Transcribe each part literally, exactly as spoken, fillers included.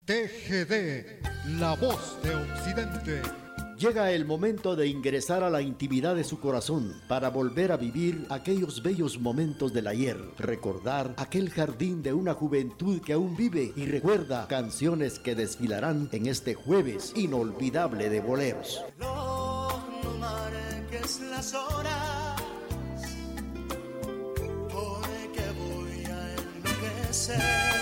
T G D, la voz de Occidente. Llega el momento de ingresar a la intimidad de su corazón para volver a vivir aquellos bellos momentos del ayer, recordar aquel jardín de una juventud que aún vive y recuerda canciones que desfilarán en este jueves inolvidable de boleros. No, no marques las horas, porque voy a enloquecer.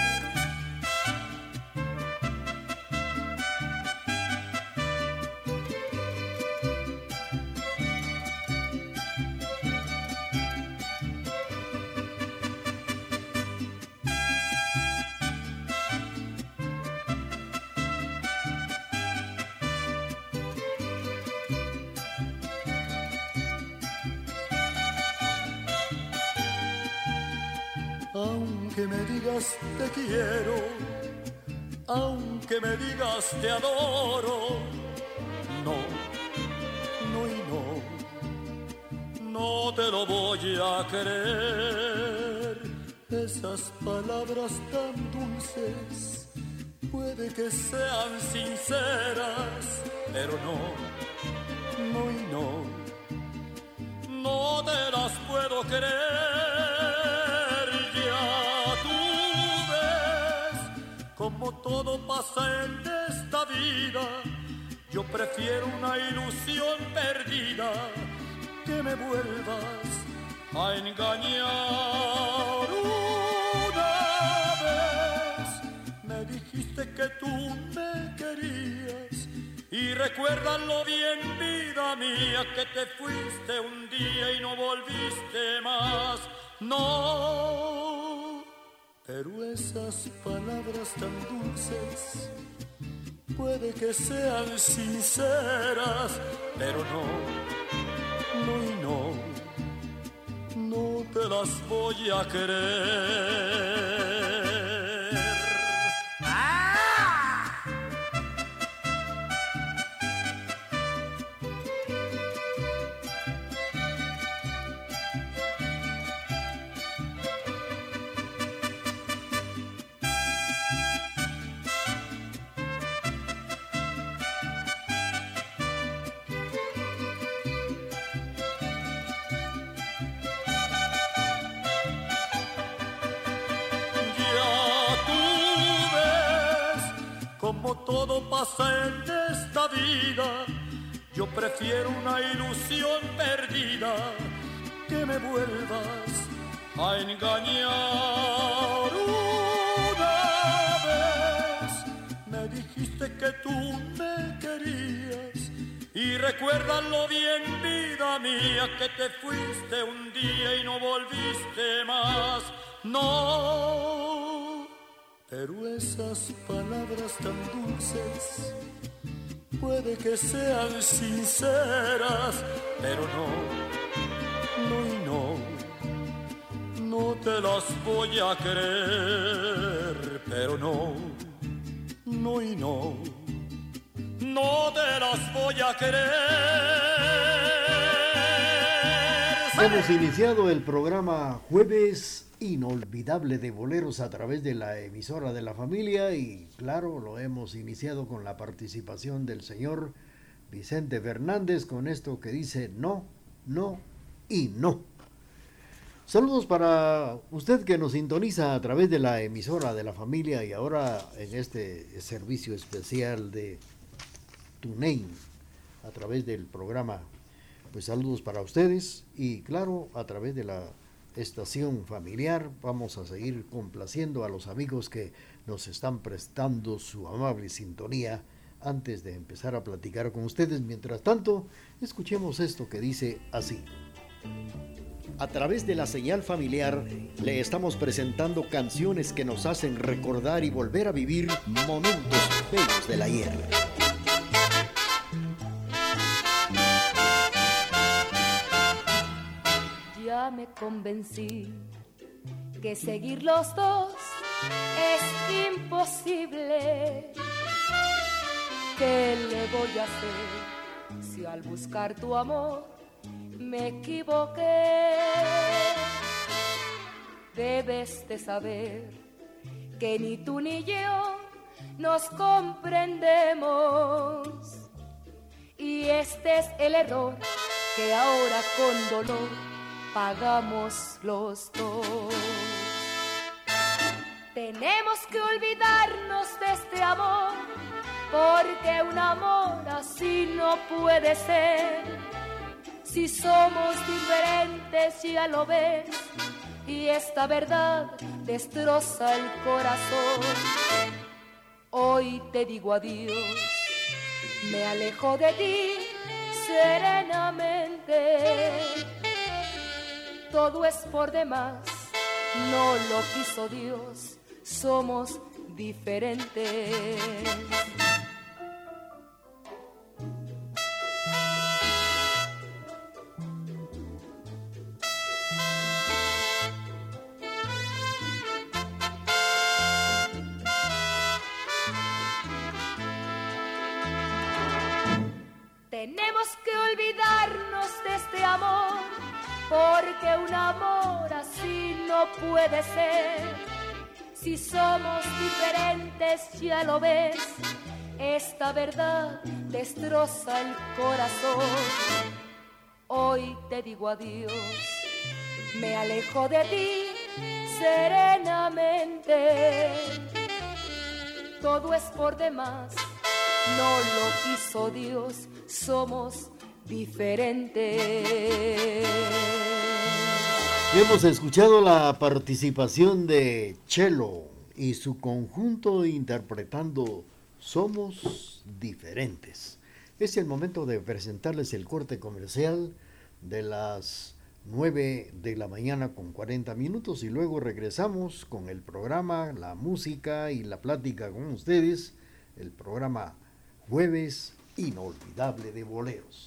Aunque me digas te quiero, aunque me digas te adoro, no, no y no, no te lo voy a creer. Esas palabras tan dulces puede que sean sinceras, pero no, no y no, no te las puedo creer. Como todo pasa en esta vida, yo prefiero una ilusión perdida, que me vuelvas a engañar. Una vez me dijiste que tú me querías, y recuérdalo bien, vida mía, que te fuiste un día y no volviste más. No, pero esas palabras tan dulces puede que sean sinceras, pero no, no y no, no te las voy a querer. Como todo pasa en esta vida, yo prefiero una ilusión perdida, que me vuelvas a engañar. Una vez me dijiste que tú me querías, y recuérdalo bien, vida mía, que te fuiste un día y no volviste más. No, pero esas palabras tan dulces puede que sean sinceras, pero no, no y no, no te las voy a creer, pero no, no y no, no te las voy a querer. Hemos iniciado el programa Jueves Inolvidable de Boleros a través de la emisora de la familia, y claro, lo hemos iniciado con la participación del señor Vicente Fernández con esto que dice no, no y no. Saludos para usted que nos sintoniza a través de la emisora de la familia y ahora en este servicio especial de TuneIn a través del programa. Pues saludos para ustedes y claro, a través de la estación familiar vamos a seguir complaciendo a los amigos que nos están prestando su amable sintonía antes de empezar a platicar con ustedes. Mientras tanto, escuchemos esto que dice así. A través de la señal familiar le estamos presentando canciones que nos hacen recordar y volver a vivir momentos bellos del ayer. Ya me convencí que seguir los dos es imposible. ¿Qué le voy a hacer si al buscar tu amor me equivoqué? Debes de saber que ni tú ni yo nos comprendemos. Y este es el error que ahora con dolor pagamos los dos. Tenemos que olvidarnos de este amor, porque un amor así no puede ser. Si somos diferentes ya lo ves, y esta verdad destroza el corazón. Hoy te digo adiós, me alejo de ti serenamente. Todo es por demás, no lo quiso Dios, somos diferentes. Tenemos que olvidarnos de este amor, porque un amor así no puede ser. Si somos diferentes ya lo ves, esta verdad destroza el corazón. Hoy te digo adiós, me alejo de ti serenamente. Todo es por demás, no lo quiso Dios, somos diferentes. Hemos escuchado la participación de Chelo y su conjunto interpretando Somos Diferentes. Es el momento de presentarles el corte comercial de las nueve de la mañana con cuarenta minutos y luego regresamos con el programa, la música y la plática con ustedes, el programa Jueves Inolvidable de Boleros.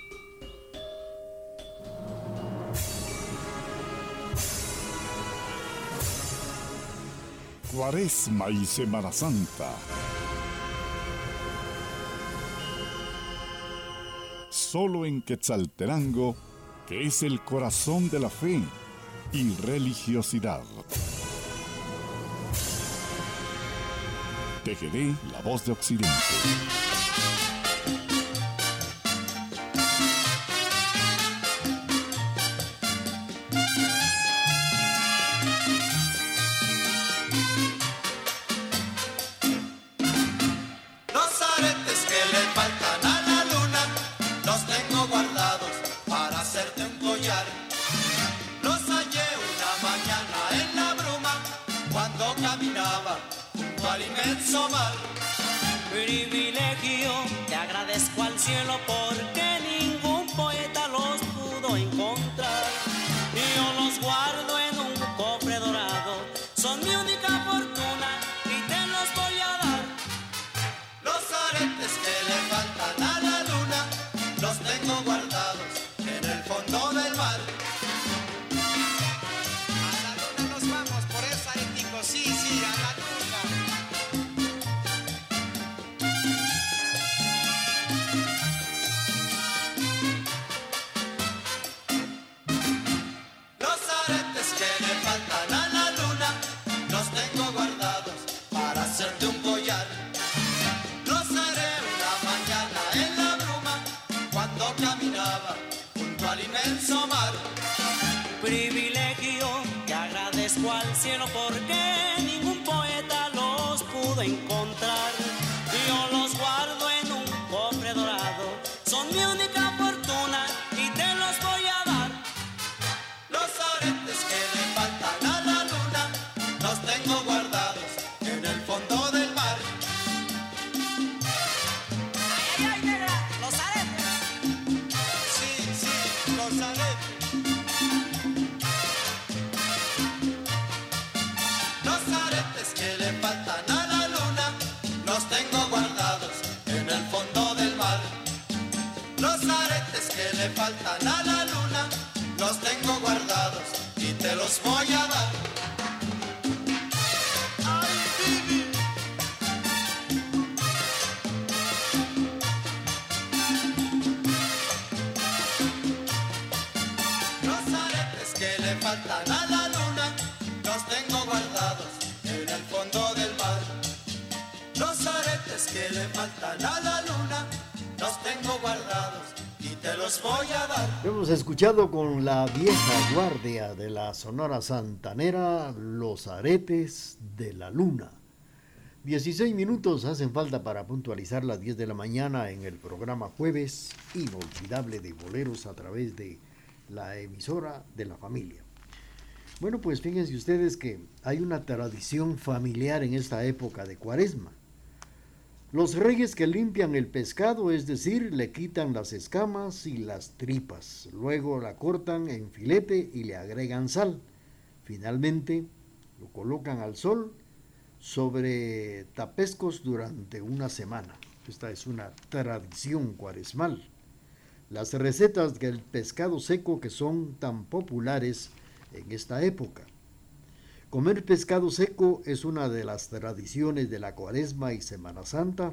Cuaresma y Semana Santa. Solo en Quetzaltenango, que es el corazón de la fe y religiosidad. T G D, La Voz de Occidente. Privilegio, te agradezco al cielo porque ningún poeta los pudo encontrar. Y yo los guardo en un cofre dorado, son mi única fortuna y te los voy a dar. Los aretes que le faltan a la luna, los tengo guardados en el fondo del mar. A la luna nos vamos por esos areticos, sí, sí, a la luna. aretes que le faltan a la luna, los tengo guardados y te los voy a dar. Hemos escuchado con la vieja guardia de la Sonora Santanera los aretes de la luna. dieciséis minutos hacen falta para puntualizar las diez de la mañana en el programa Jueves Inolvidable de Boleros a través de la emisora de la familia. Bueno, pues fíjense ustedes que hay una tradición familiar en esta época de Cuaresma. Los reyes que limpian el pescado, es decir, le quitan las escamas y las tripas, luego la cortan en filete y le agregan sal. Finalmente lo colocan al sol sobre tapescos durante una semana. Esta es una tradición cuaresmal. Las recetas del pescado seco que son tan populares en esta época. Comer pescado seco es una de las tradiciones de la Cuaresma y Semana Santa.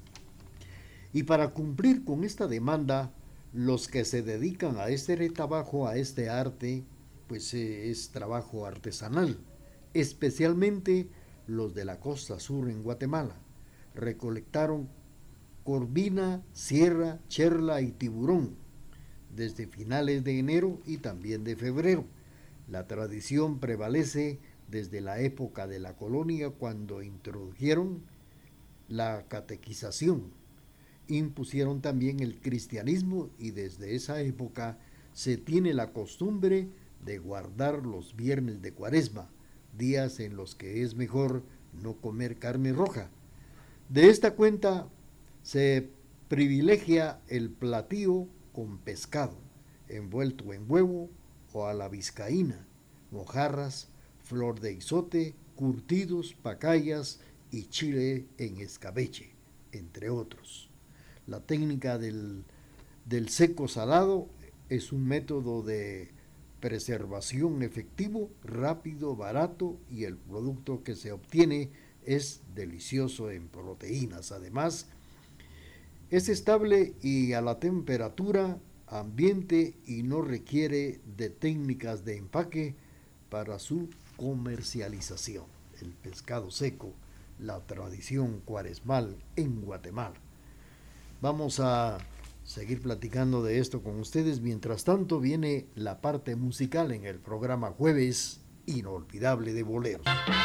Y para cumplir con esta demanda, los que se dedican a este trabajo, a este arte, pues eh, es trabajo artesanal, especialmente los de la costa sur en Guatemala. Recolectaron corvina, sierra, cherla y tiburón desde finales de enero y también de febrero. La tradición prevalece desde la época de la colonia, cuando introdujeron la catequización, impusieron también el cristianismo y desde esa época se tiene la costumbre de guardar los viernes de Cuaresma, días en los que es mejor no comer carne roja. De esta cuenta se privilegia el platillo con pescado, envuelto en huevo o a la vizcaína, mojarras, flor de izote, curtidos, pacayas y chile en escabeche, entre otros. La técnica del, del seco salado es un método de preservación efectivo, rápido, barato y el producto que se obtiene es delicioso en proteínas. Además, es estable y a la temperatura ambiente y no requiere de técnicas de empaque para su comercialización. El pescado seco, la tradición cuaresmal en Guatemala. Vamos a seguir platicando de esto con ustedes. Mientras tanto, viene la parte musical en el programa Jueves Inolvidable de Boleros.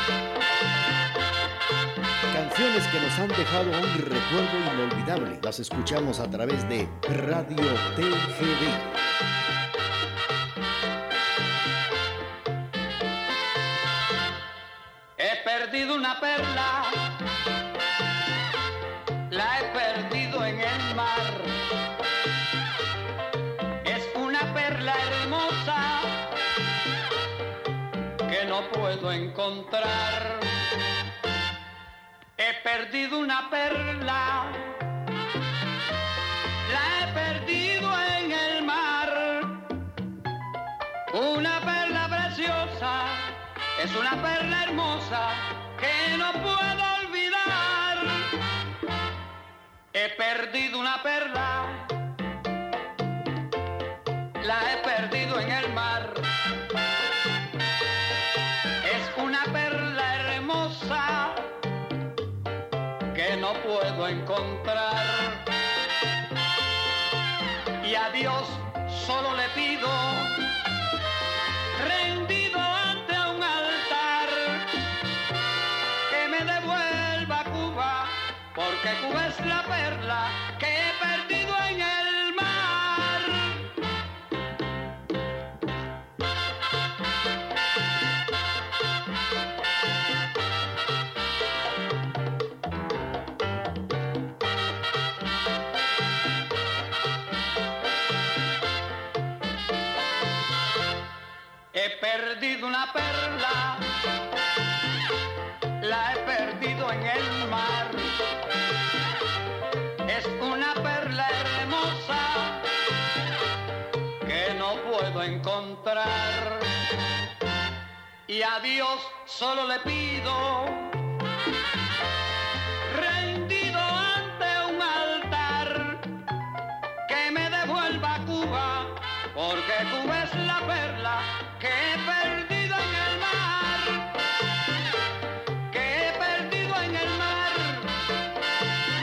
Canciones que nos han dejado un recuerdo inolvidable. Las escuchamos a través de Radio T G D. Una perla, la he perdido en el mar. Es una perla hermosa que no puedo encontrar. He perdido una perla, la he perdido en el mar. Una perla preciosa, es una perla hermosa que no puedo olvidar. He perdido una perla, la he perdido en el mar. Es una perla hermosa que no puedo encontrar. Y a Dios solo le pido, rendido ante un altar, que me devuelva Cuba, porque Cuba es la perla que he perdido en el mar. He perdido una perla, la he perdido en el mar. Es una perla hermosa que no puedo encontrar. Y a Dios solo le pido, rendido ante un altar, que me devuelva Cuba, porque Cuba es la perla que he perdido en el mar, que he perdido en el mar,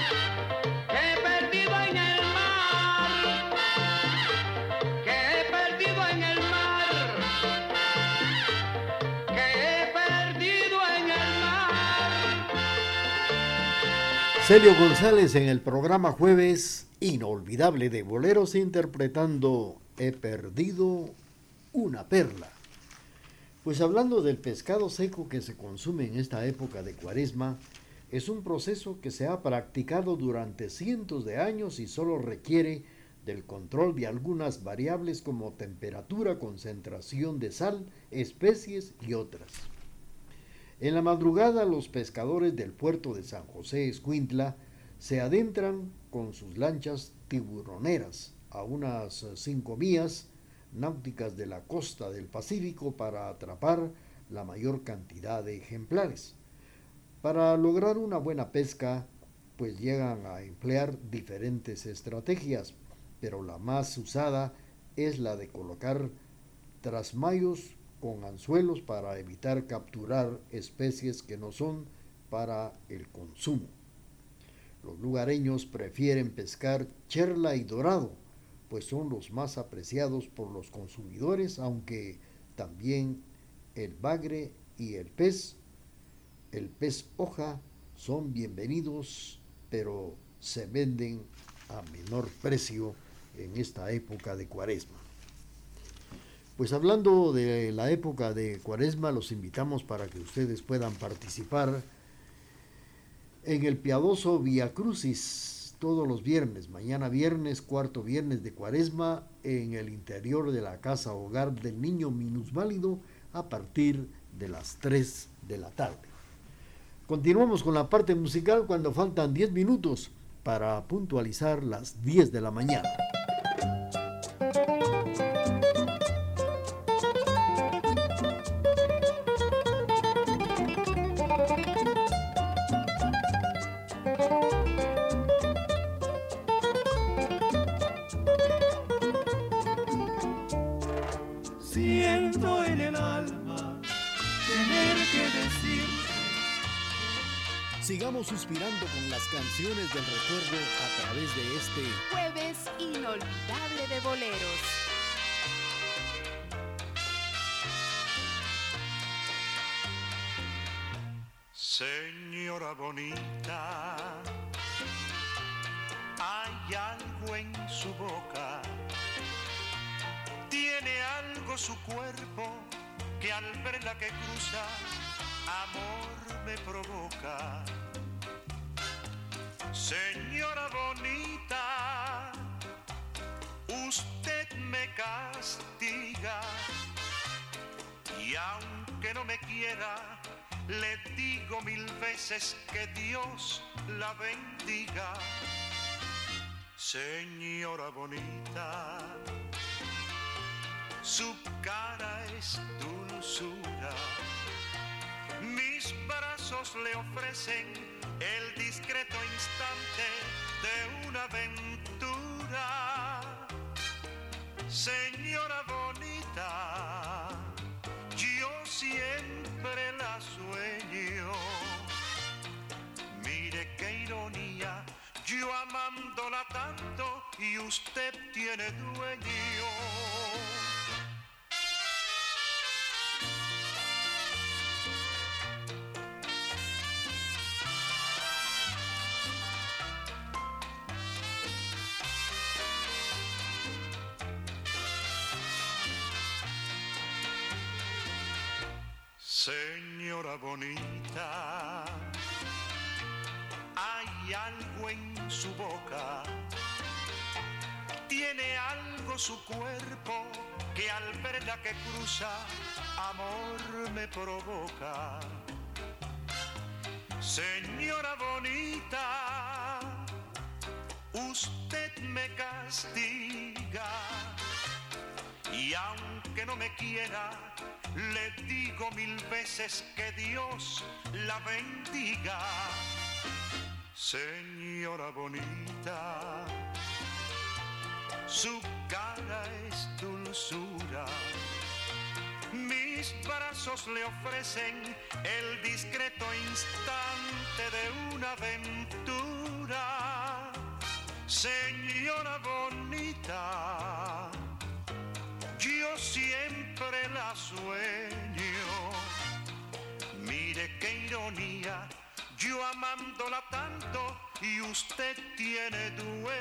Celio González en el programa Jueves Inolvidable de Boleros interpretando He perdido una perla. Pues hablando del pescado seco que se consume en esta época de Cuaresma, es un proceso que se ha practicado durante cientos de años y solo requiere del control de algunas variables como temperatura, concentración de sal, especies y otras. En la madrugada, los pescadores del puerto de San José Escuintla se adentran con sus lanchas tiburoneras a unas cinco millas náuticas de la costa del Pacífico para atrapar la mayor cantidad de ejemplares. Para lograr una buena pesca, pues llegan a emplear diferentes estrategias, pero la más usada es la de colocar trasmayos con anzuelos para evitar capturar especies que no son para el consumo. Los lugareños prefieren pescar cherla y dorado, pues son los más apreciados por los consumidores, aunque también el bagre y el pez, el pez hoja, son bienvenidos, pero se venden a menor precio en esta época de Cuaresma. Pues hablando de la época de Cuaresma, los invitamos para que ustedes puedan participar en el piadoso Via Crucis todos los viernes, mañana viernes, cuarto viernes de Cuaresma, en el interior de la Casa Hogar del Niño Minusválido a partir de las tres de la tarde. Continuamos con la parte musical cuando faltan diez minutos para puntualizar las diez de la mañana. Siento en el alma tener que decir. Sigamos suspirando con las canciones del recuerdo a través de este Jueves Inolvidable de Boleros. Señora bonita, hay algo en su boca, tiene algo su cuerpo que al verla que cruza, amor me provoca. Señora bonita, usted me castiga y aunque no me quiera, le digo mil veces que Dios la bendiga. Señora bonita, su cara es dulzura, mis brazos le ofrecen el discreto instante de una aventura. Señora bonita, yo siempre la sueño. Mire qué ironía, yo amándola tanto y usted tiene dueño. Señora bonita, hay algo en su boca, tiene algo su cuerpo que al verla que cruza, amor me provoca. Señora bonita, usted me castiga y aunque no me quiera, le digo mil veces que Dios la bendiga. Señora bonita, su cara es dulzura, mis brazos le ofrecen el discreto instante de una aventura. Señora bonita, yo siempre la sueño. Mire qué ironía, yo amándola tanto encanto y usted tiene dueño.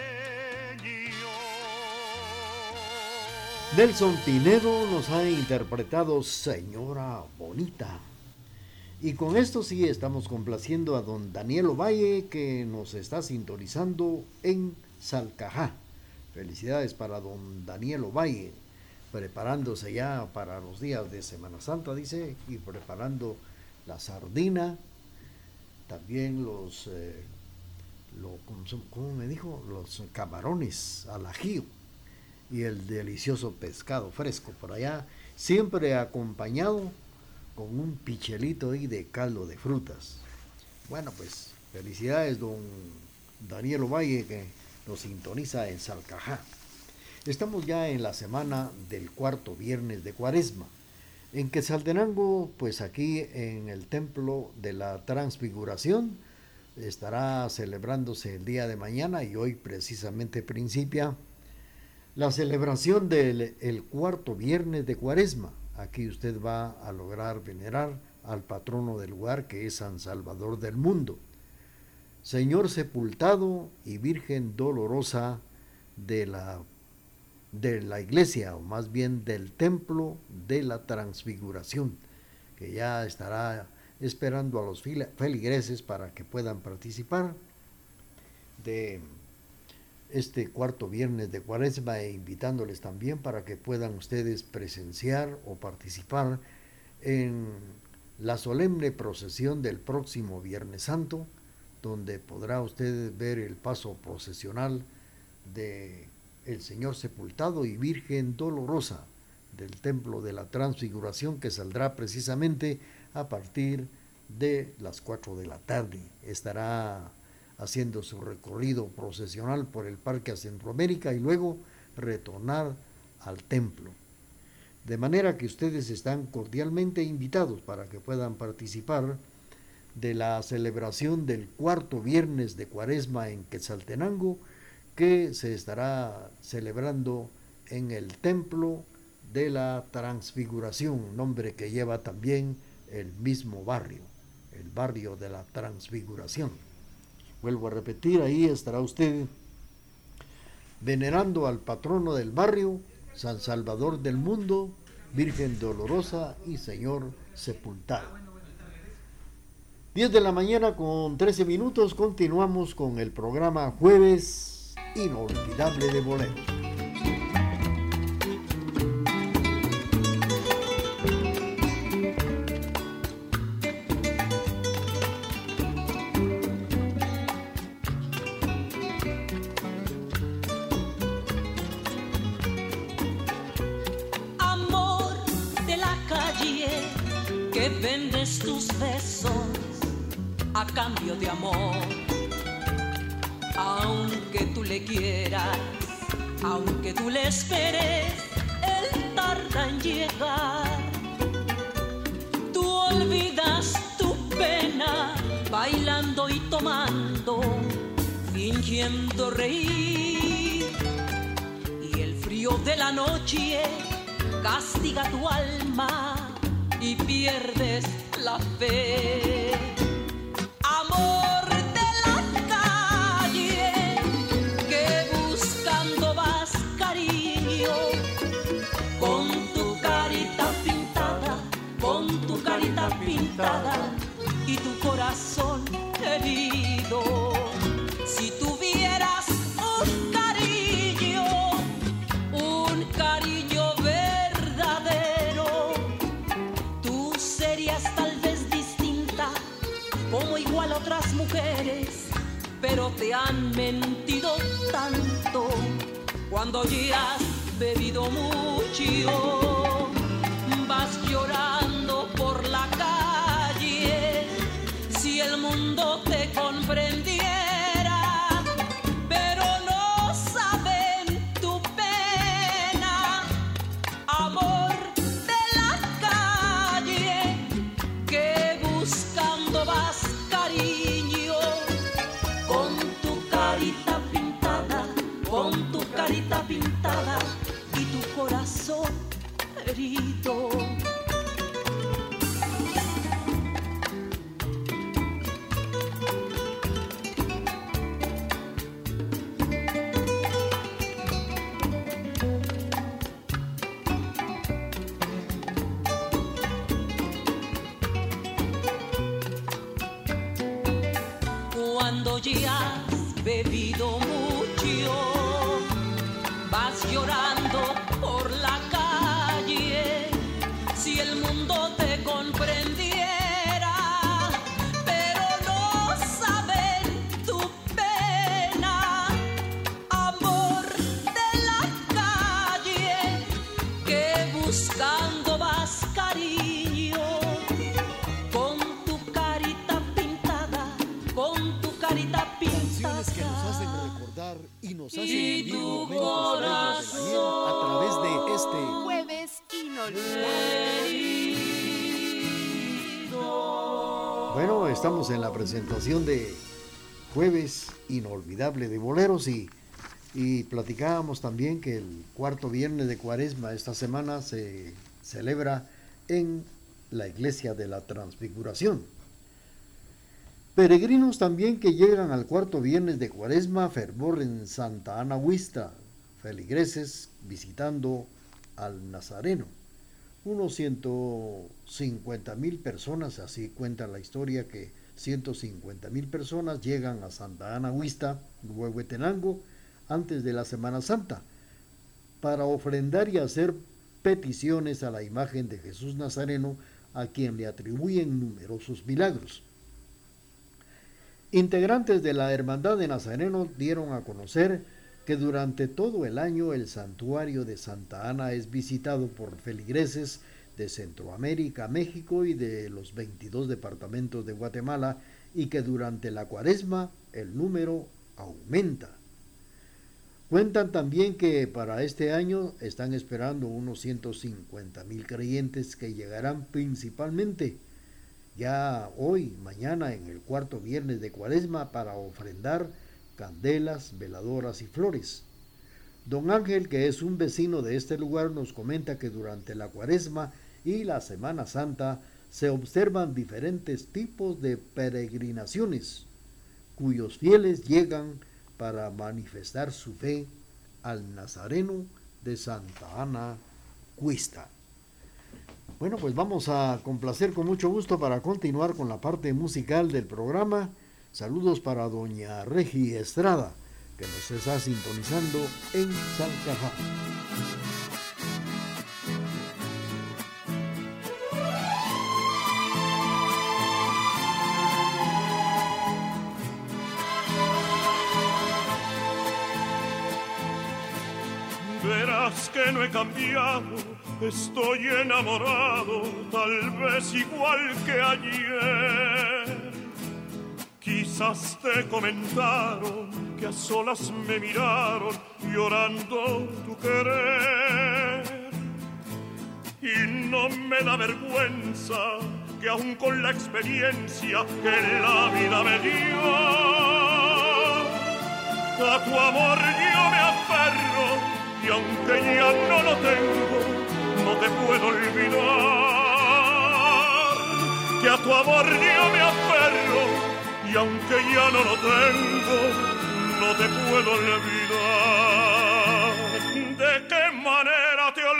Nelson Pinedo nos ha interpretado Señora Bonita. Y con esto sí estamos complaciendo a don Daniel Ovalle, que nos está sintonizando en Salcajá. Felicidades para don Daniel Ovalle, preparándose ya para los días de Semana Santa, dice, y preparando la sardina, también los, eh, lo, ¿cómo, cómo me dijo? Los camarones al ajío y el delicioso pescado fresco por allá, siempre acompañado con un pichelito ahí de caldo de frutas. Bueno, pues felicidades don Daniel Ovalle, que nos sintoniza en Salcajá. Estamos ya en la semana del cuarto viernes de Cuaresma. En Quetzaltenango, pues aquí en el Templo de la Transfiguración, estará celebrándose el día de mañana y hoy precisamente principia la celebración del el cuarto viernes de Cuaresma. Aquí usted va a lograr venerar al patrono del lugar, que es San Salvador del mundo, Señor sepultado y Virgen dolorosa de la, de la iglesia, o más bien del Templo de la Transfiguración, que ya estará esperando a los feligreses para que puedan participar de este cuarto viernes de Cuaresma, e invitándoles también para que puedan ustedes presenciar o participar en la solemne procesión del próximo Viernes Santo, donde podrá usted ver el paso procesional de el Señor sepultado y Virgen dolorosa del Templo de la Transfiguración, que saldrá precisamente a partir de las cuatro de la tarde. Estará haciendo su recorrido procesional por el Parque a Centroamérica y luego retornar al templo. De manera que ustedes están cordialmente invitados para que puedan participar de la celebración del cuarto viernes de Cuaresma en Quetzaltenango, que se estará celebrando en el Templo de la Transfiguración, nombre que lleva también el mismo barrio, el barrio de la Transfiguración. Vuelvo a repetir, ahí estará usted venerando al patrono del barrio, San Salvador del mundo, Virgen dolorosa y Señor sepultado. diez de la mañana con trece minutos, continuamos con el programa Jueves Inolvidable de Boleros. A cambio de amor, aunque tú le quieras, aunque tú le esperes, él tarda en llegar. Tú olvidas tu pena bailando y tomando, fingiendo reír, y el frío de la noche castiga tu alma y pierdes la fe. Amor de la calle, que buscando vas cariño, con tu carita pintada, con tu carita pintada y tu corazón herido. Si tuvieras un cariño, un cariño verdadero, tú serías tal vez distinta, como igual a otras mujeres, pero te han mentido tanto cuando ya has bebido mucho. Vas llorando por la calle, si el mundo te comprendiera, pero no saben tu pena. Amor de la calle, que buscando vas cariño, con tu carita pintada, con tu carita pintada y tu corazón cuando ya has bebido mucho, vas llorando por la calle, si el mundo te comprendiera, pero no saben tu pena, amor de la calle, que buscando vas cariño, con tu carita pintada, con tu carita pintada. Canciones que nos hacen recordar y nos hacen Y vivir tu momentos bellos del ayer a través de este Jueves inolvidable. Bueno, estamos en la presentación de Jueves Inolvidable de Boleros y, y platicábamos también que el cuarto viernes de Cuaresma esta semana se celebra en la Iglesia de la Transfiguración. Peregrinos también que llegan al cuarto viernes de Cuaresma, fervor en Santa Ana Huista, feligreses visitando al Nazareno. Unos ciento cincuenta mil personas, así cuenta la historia que ciento cincuenta mil personas llegan a Santa Ana Huista, Huehuetenango, antes de la Semana Santa, para ofrendar y hacer peticiones a la imagen de Jesús Nazareno, a quien le atribuyen numerosos milagros. Integrantes de la Hermandad de Nazareno dieron a conocer que durante todo el año el santuario de Santa Ana es visitado por feligreses de Centroamérica, México y de los veintidós departamentos de Guatemala, y que durante la Cuaresma el número aumenta. Cuentan también que para este año están esperando unos ciento cincuenta mil creyentes que llegarán principalmente ya hoy, mañana, en el cuarto viernes de Cuaresma, para ofrendar candelas, veladoras y flores. Don Ángel, que es un vecino de este lugar, nos comenta que durante la Cuaresma y la Semana Santa se observan diferentes tipos de peregrinaciones, cuyos fieles llegan para manifestar su fe al Nazareno de Santa Ana Huista. Bueno, pues vamos a complacer con mucho gusto para continuar con la parte musical del programa. Saludos para doña Regi Estrada, que nos está sintonizando en Salcajá. Verás que no he cambiado, estoy enamorado, tal vez igual que ayer. Quizás te comentaron que a solas me miraron llorando tu querer. Y no me da vergüenza que aún con la experiencia que la vida me dio, a tu amor yo me aferro. Y aunque ya no lo tengo, no te puedo olvidar, que a tu amor yo me aferro, y aunque ya no lo tengo, no te puedo olvidar. ¿De qué manera te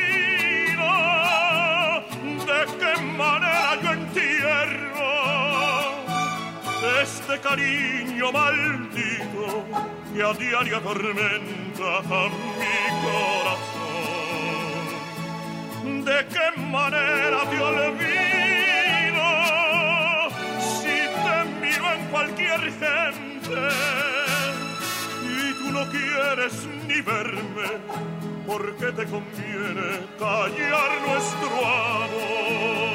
olvido? ¿De qué manera yo entierro este cariño maldito que a diario atormenta a mi corazón? ¿De qué manera te olvido si te miro en cualquier gente y tú no quieres ni verme porque te conviene callar nuestro amor?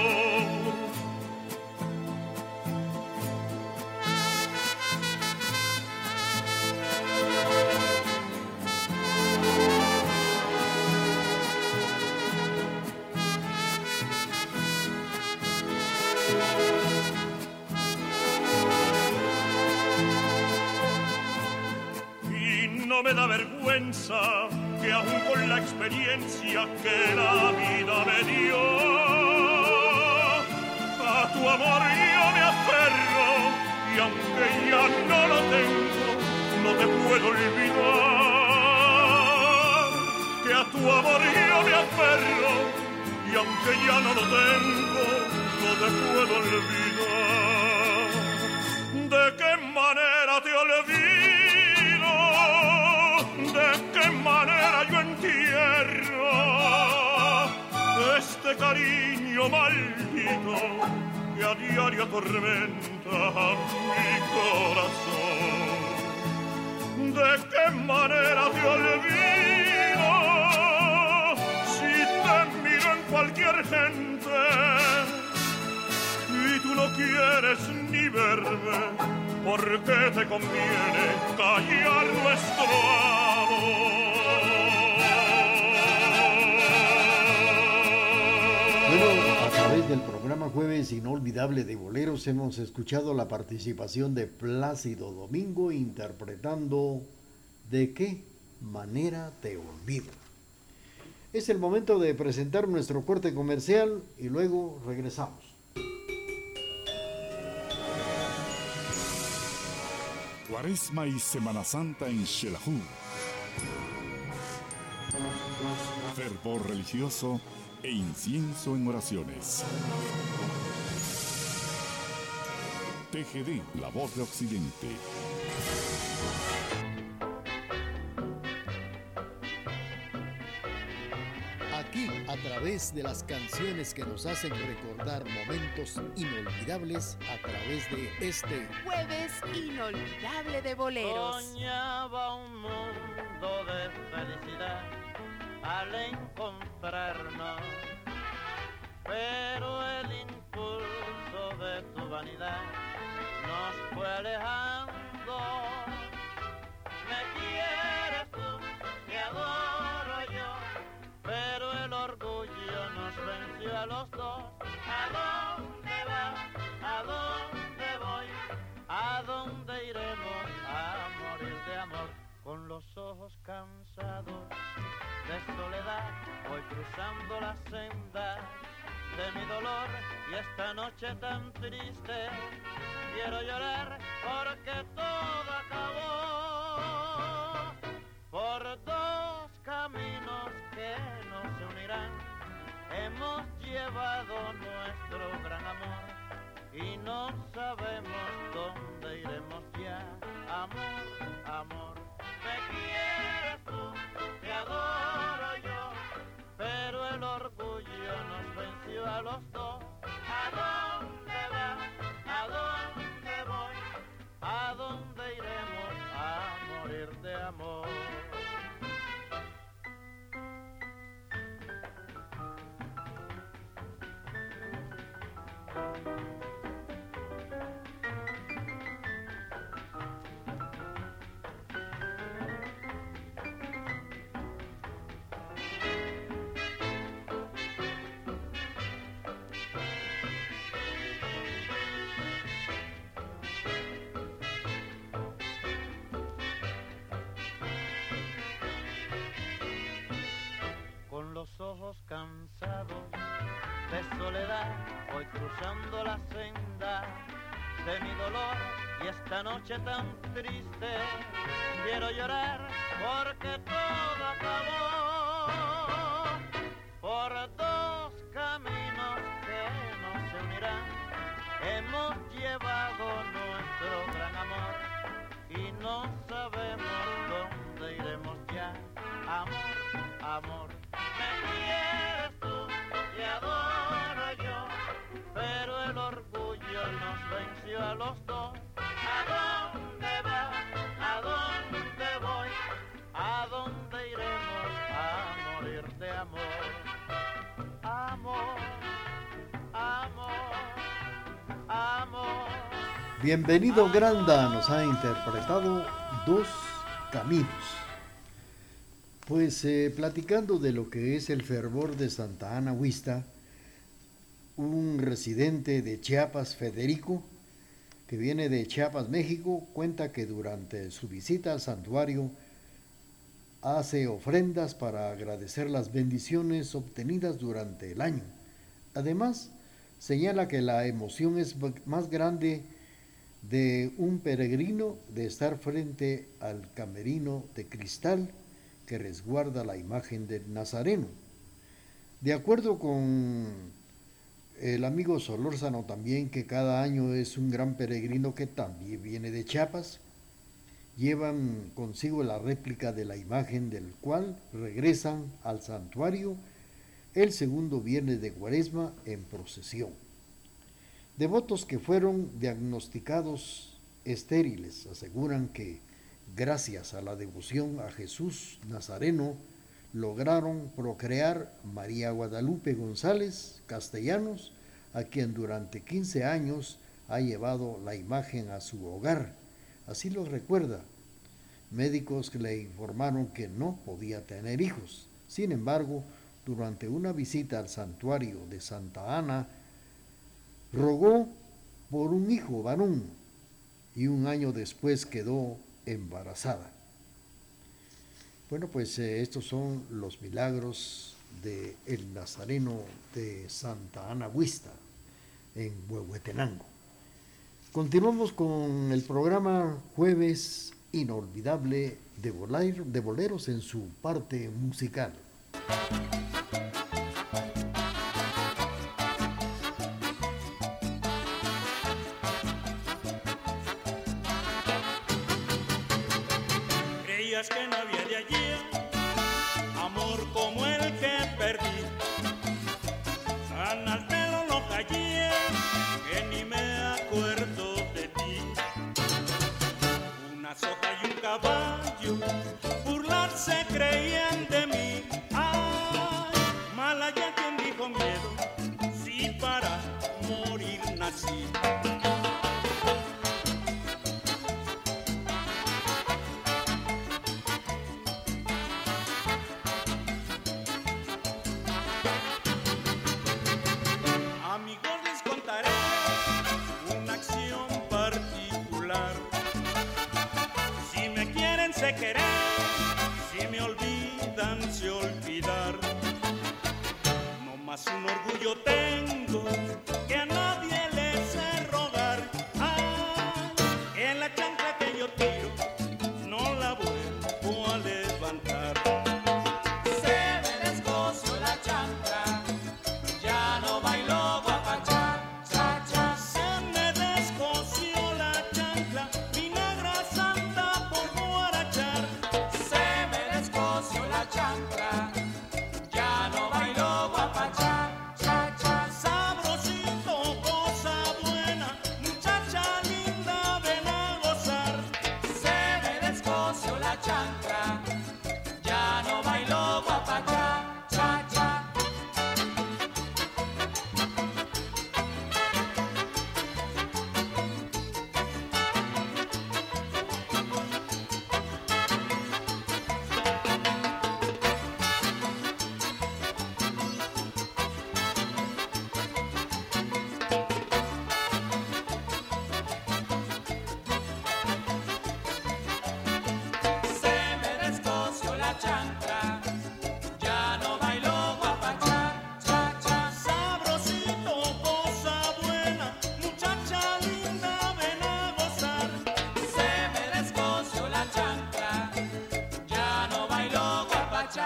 No me da vergüenza que aún con la experiencia que la vida me dio, a tu amor yo me aferro, y aunque ya no lo tengo, no te puedo olvidar, que a tu amor yo me aferro, y aunque ya no lo tengo, no te puedo olvidar. ¿De qué manera vicio maldito que a diario atormenta mi corazón. ¿De qué manera te olvido si te miro en cualquier gente y tú no quieres ni verme? Porque te conviene callar nuestro amor. Bueno, a través del programa Jueves Inolvidable de Boleros hemos escuchado la participación de Plácido Domingo interpretando ¿De qué manera te olvido? Es el momento de presentar nuestro corte comercial y luego regresamos. Cuaresma y Semana Santa en Xelajú. Fervor religioso e incienso en oraciones. T G D, La Voz de Occidente. Aquí, a través de las canciones que nos hacen recordar momentos inolvidables, a través de este Jueves Inolvidable de Boleros. Soñaba un mundo de felicidad al encontrarnos, pero el impulso de tu vanidad nos fue alejando. Me quieres tú, te adoro yo, pero el orgullo nos venció a los dos. ¿A dónde vas? ¿A dónde voy? ¿A dónde iremos a morir de amor? Con los ojos cansados de soledad, voy cruzando la senda de mi dolor, y esta noche tan triste quiero llorar porque todo acabó. Por dos caminos que nos unirán hemos llevado nuestro gran amor y no sabemos dónde iremos ya. Amor, amor, me quieres tú, te adoro yo, pero el orgullo nos venció a los dos. ¿A dónde vas? ¿A dónde voy? ¿A dónde iremos a morir de amor? Los ojos cansados de soledad, voy cruzando la senda de mi dolor, y esta noche tan triste quiero llorar porque todo acabó. Por dos caminos que nos unirán hemos llevado nuestro gran amor y no sabemos dónde iremos ya. Amor, amor, me quieres tú, te adoro yo, pero el orgullo nos venció a los dos. ¿A dónde vas? ¿A dónde voy? ¿A dónde iremos a morir de amor? Amor, amor, amor. Bienvenido Granda nos ha interpretado Dos Caminos. Pues eh, platicando de lo que es el fervor de Santa Ana Huista, un residente de Chiapas, Federico, que viene de Chiapas, México, cuenta que durante su visita al santuario hace ofrendas para agradecer las bendiciones obtenidas durante el año. Además, señala que la emoción es más grande de un peregrino de estar frente al camerino de cristal que resguarda la imagen del Nazareno. De acuerdo con el amigo Solórzano también, que cada año es un gran peregrino que también viene de Chiapas, llevan consigo la réplica de la imagen del cual regresan al santuario el segundo viernes de Cuaresma en procesión. Devotos que fueron diagnosticados estériles aseguran que, gracias a la devoción a Jesús Nazareno, lograron procrear María Guadalupe González Castellanos, a quien durante quince años ha llevado la imagen a su hogar. Así lo recuerda. Médicos que le informaron que no podía tener hijos. Sin embargo, durante una visita al santuario de Santa Ana, rogó por un hijo varón y un año después quedó embarazada. Bueno, pues eh, estos son los milagros de el Nazareno de Santa Ana Huista en Huehuetenango. Continuamos con el programa Jueves Inolvidable de, boler, de Boleros en su parte musical. Creías que no había de allí amor como el que perdí. Tan al pelo lo callé que ni me acuerdo de ti. Una sota y un caballo burlarse creían de mí. Ay, malaya quien dijo miedo, si para morir nací. Se querer, si me olvidan, se olvidar. No más un orgullo tengo que a nadie le sé rogar. Ay, en la chancla que yo tiro no la vuelvo a levantar. Se me descosió la chancla, ya no bailo guapachá, cha cha. Se me descosió la chancla, mi negra santa por guarachar. Se me descosió la chancla, ya no bailo guapachá, cha cha. Sabrosito, cosa buena, muchacha linda, ven a gozar. Se me descosió la chancla, ya no bailo guapachá, cha cha. Se me descosió la chancla, ya no bailo guapachá, cha cha. Sabrosito, cosa buena, muchacha linda, ven a gozar. Se me descosió la chancla, ya no bailo guapachá.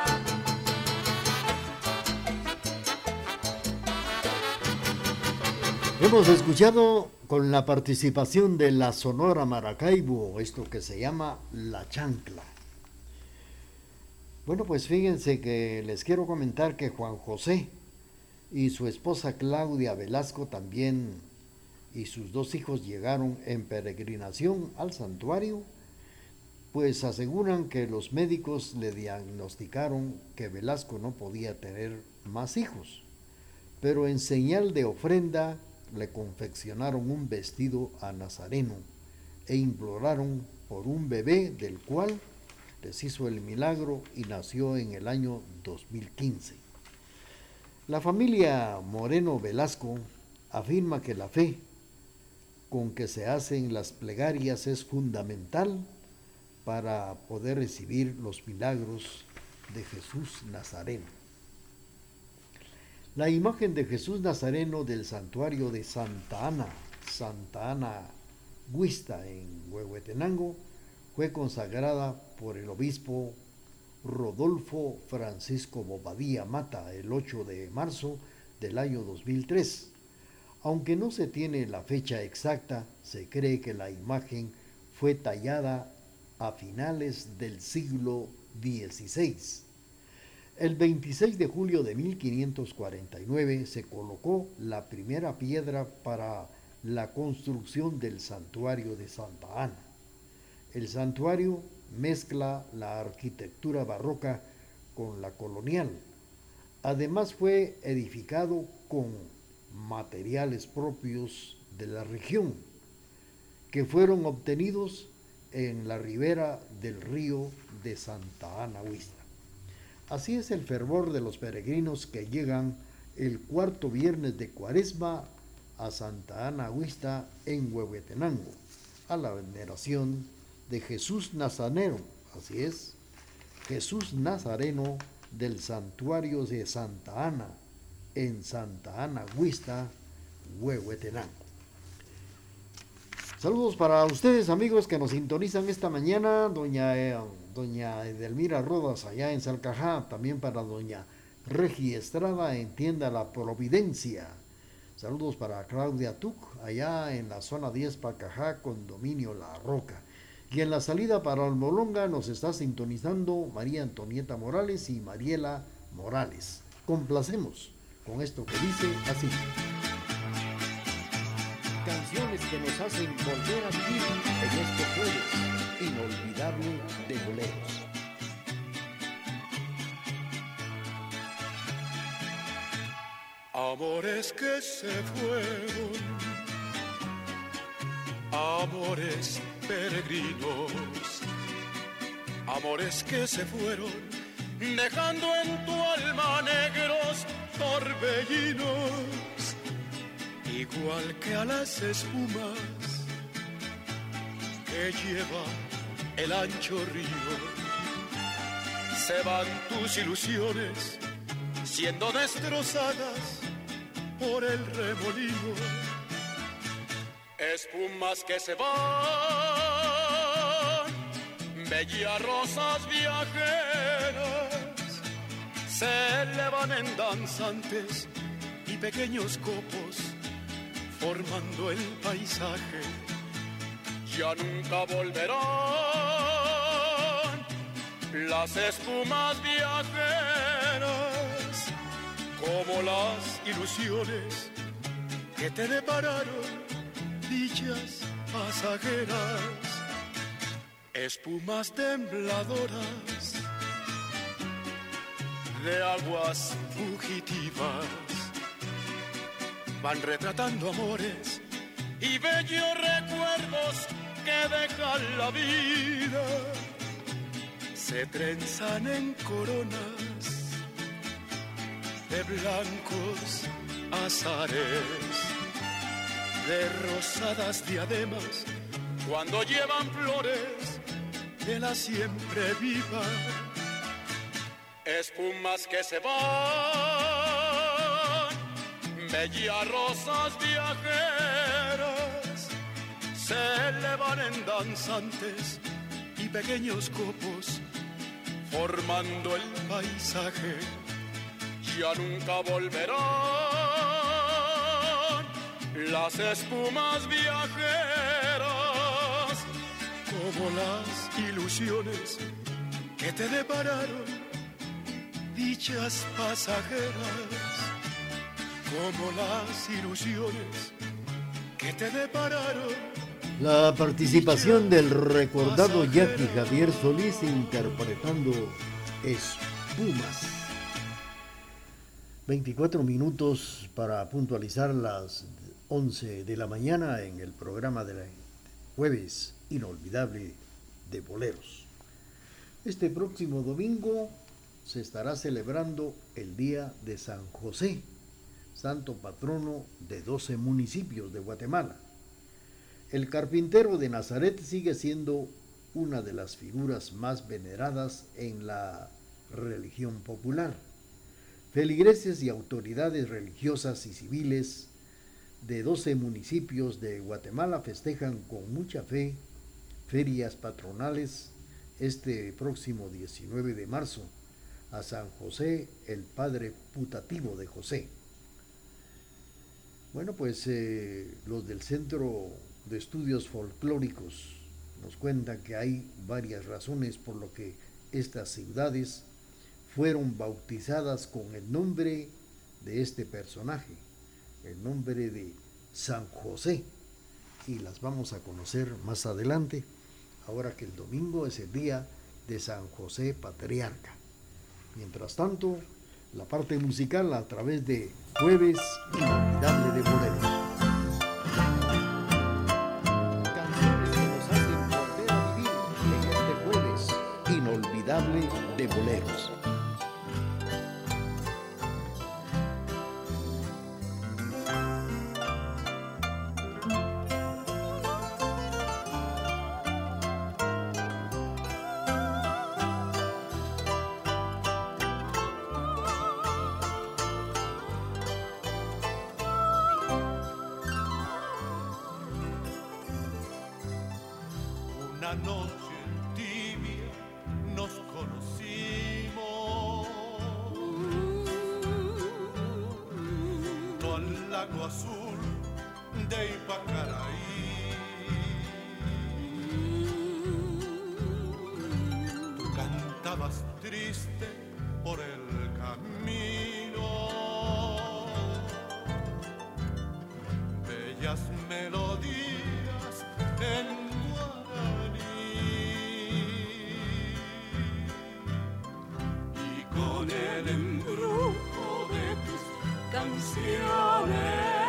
Hemos escuchado con la participación de la Sonora Maracaibo, esto que se llama La Chancla. Bueno, pues fíjense que les quiero comentar que Juan José y su esposa Claudia Velasco también y sus dos hijos llegaron en peregrinación al santuario, pues aseguran que los médicos le diagnosticaron que Velasco no podía tener más hijos, pero en señal de ofrenda le confeccionaron un vestido a Nazareno e imploraron por un bebé del cual les hizo el milagro y nació en el año dos mil quince. La familia Moreno Velasco afirma que la fe con que se hacen las plegarias es fundamental para poder recibir los milagros de Jesús Nazareno. La imagen de Jesús Nazareno del santuario de Santa Ana, Santa Ana Huista en Huehuetenango, fue consagrada por el obispo Rodolfo Francisco Bobadilla Mata el ocho de marzo del año dos mil tres. Aunque no se tiene la fecha exacta, se cree que la imagen fue tallada a finales del siglo dieciséis. El veintiséis de julio de mil quinientos cuarenta y nueve se colocó la primera piedra para la construcción del santuario de Santa Ana. El santuario mezcla la arquitectura barroca con la colonial. Además fue edificado con materiales propios de la región, que fueron obtenidos en la ribera del río de Santa Ana Huista. Así es el fervor de los peregrinos que llegan el cuarto viernes de Cuaresma a Santa Ana Huista en Huehuetenango, a la veneración de Jesús Nazareno, así es, Jesús Nazareno del santuario de Santa Ana, en Santa Ana Huista, Huehuetenango. Saludos para ustedes, amigos, que nos sintonizan esta mañana, doña, eh, doña Edelmira Rodas allá en Salcajá, también para doña Regi Estrada en Tienda La Providencia. Saludos para Claudia Tuc, allá en la zona diez Pacajá, condominio La Roca. Y en la salida para Almolonga nos está sintonizando María Antonieta Morales y Mariela Morales. Complacemos con esto que dice así. Canciones que nos hacen volver a vivir en este jueves inolvidable de boleros. Amores que se fueron, amores peregrinos, amores que se fueron, dejando en tu alma negros torbellinos, igual que a las espumas que lleva el ancho río. Se van tus ilusiones siendo destrozadas por el remolino. Espumas que se van, bellas rosas viajeras, se elevan en danzantes y pequeños copos, formando el paisaje. Ya nunca volverán las espumas viajeras, como las ilusiones que te depararon dichas pasajeras. Espumas tembladoras de aguas fugitivas van retratando amores y bellos recuerdos que dejan la vida. Se trenzan en coronas de blancos azares, de rosadas diademas, cuando llevan flores de la siempre viva. Espumas que se van, bellas rosas viajeras, se elevan en danzantes y pequeños copos, formando el paisaje. Ya nunca volverán las espumas viajeras, como las ilusiones que te depararon dichas pasajeras, como las ilusiones que te depararon. La participación del recordado Jackie Javier Solís interpretando Espumas. veinticuatro minutos para puntualizar las once de la mañana en el programa de la Jueves Inolvidable de Boleros. Este próximo domingo se estará celebrando el Día de San José, santo patrono de doce municipios de Guatemala. El carpintero de Nazaret sigue siendo una de las figuras más veneradas en la religión popular. Feligreses y autoridades religiosas y civiles de doce municipios de Guatemala festejan con mucha fe ferias patronales este próximo diecinueve de marzo a San José, el padre putativo de José. Bueno, pues eh, los del Centro de Estudios Folclóricos nos cuentan que hay varias razones por lo que estas ciudades fueron bautizadas con el nombre de este personaje, el nombre de San José, y las vamos a conocer más adelante, ahora que el domingo es el día de San José Patriarca. Mientras tanto, la parte musical a través de Jueves Inolvidable de Boleros. Canciones que nos hacen volver a vivir en este Jueves Inolvidable de Boleros. Una noche tibia nos conocimos junto al lago azul de Ipacaraí. Tú cantabas triste por el camino, bellas melodías en con el embrujo de tus canciones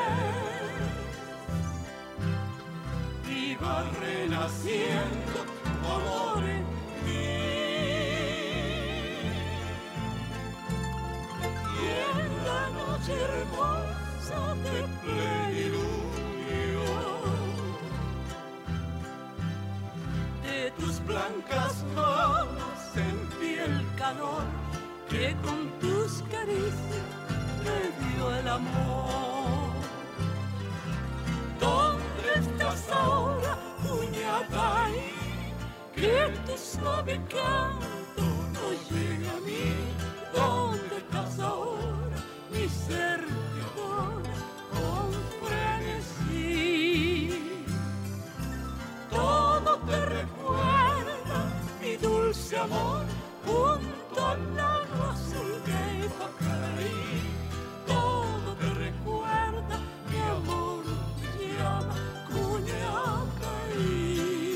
iba renaciendo tu amor en mí, y en la noche hermosa de plenilunio de tus blancas manos sentí el calor que con tus caricias me dio el amor. ¿Dónde estás ahora, Cuñataí? Que tu suave canto no llega a mí. ¿Dónde estás ahora, mi ser te adora con frenesí? Todo te recuerda, mi dulce amor, junto al lago azul de Ipacaraí. Todo te recuerda, mi amor te llama Cuñataí.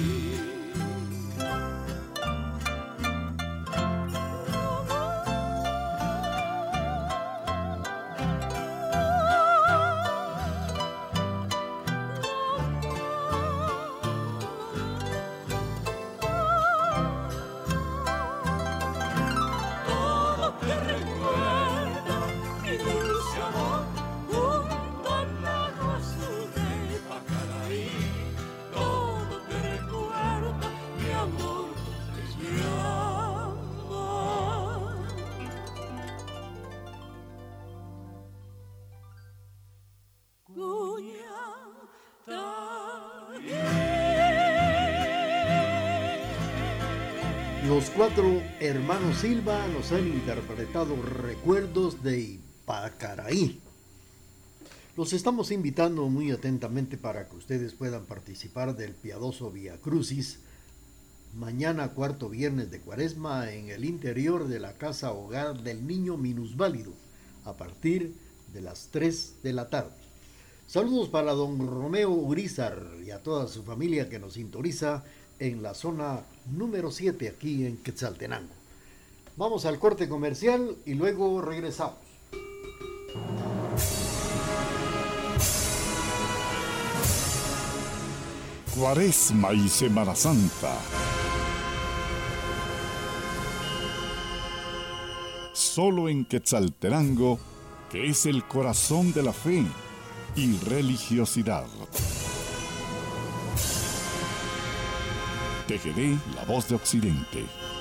Los cuatro hermanos Silva nos han interpretado Recuerdos de Ipacaraí. Los estamos invitando muy atentamente para que ustedes puedan participar del piadoso Vía Crucis mañana cuarto viernes de Cuaresma en el interior de la Casa Hogar del Niño Minusválido a partir de las tres de la tarde. Saludos para don Romeo Urizar y a toda su familia que nos sintoniza en la zona número siete aquí en Quetzaltenango. Vamos al corte comercial y luego regresamos. Cuaresma y Semana Santa. Solo en Quetzaltenango, que es el corazón de la fe y religiosidad. T G D, La Voz de Occidente.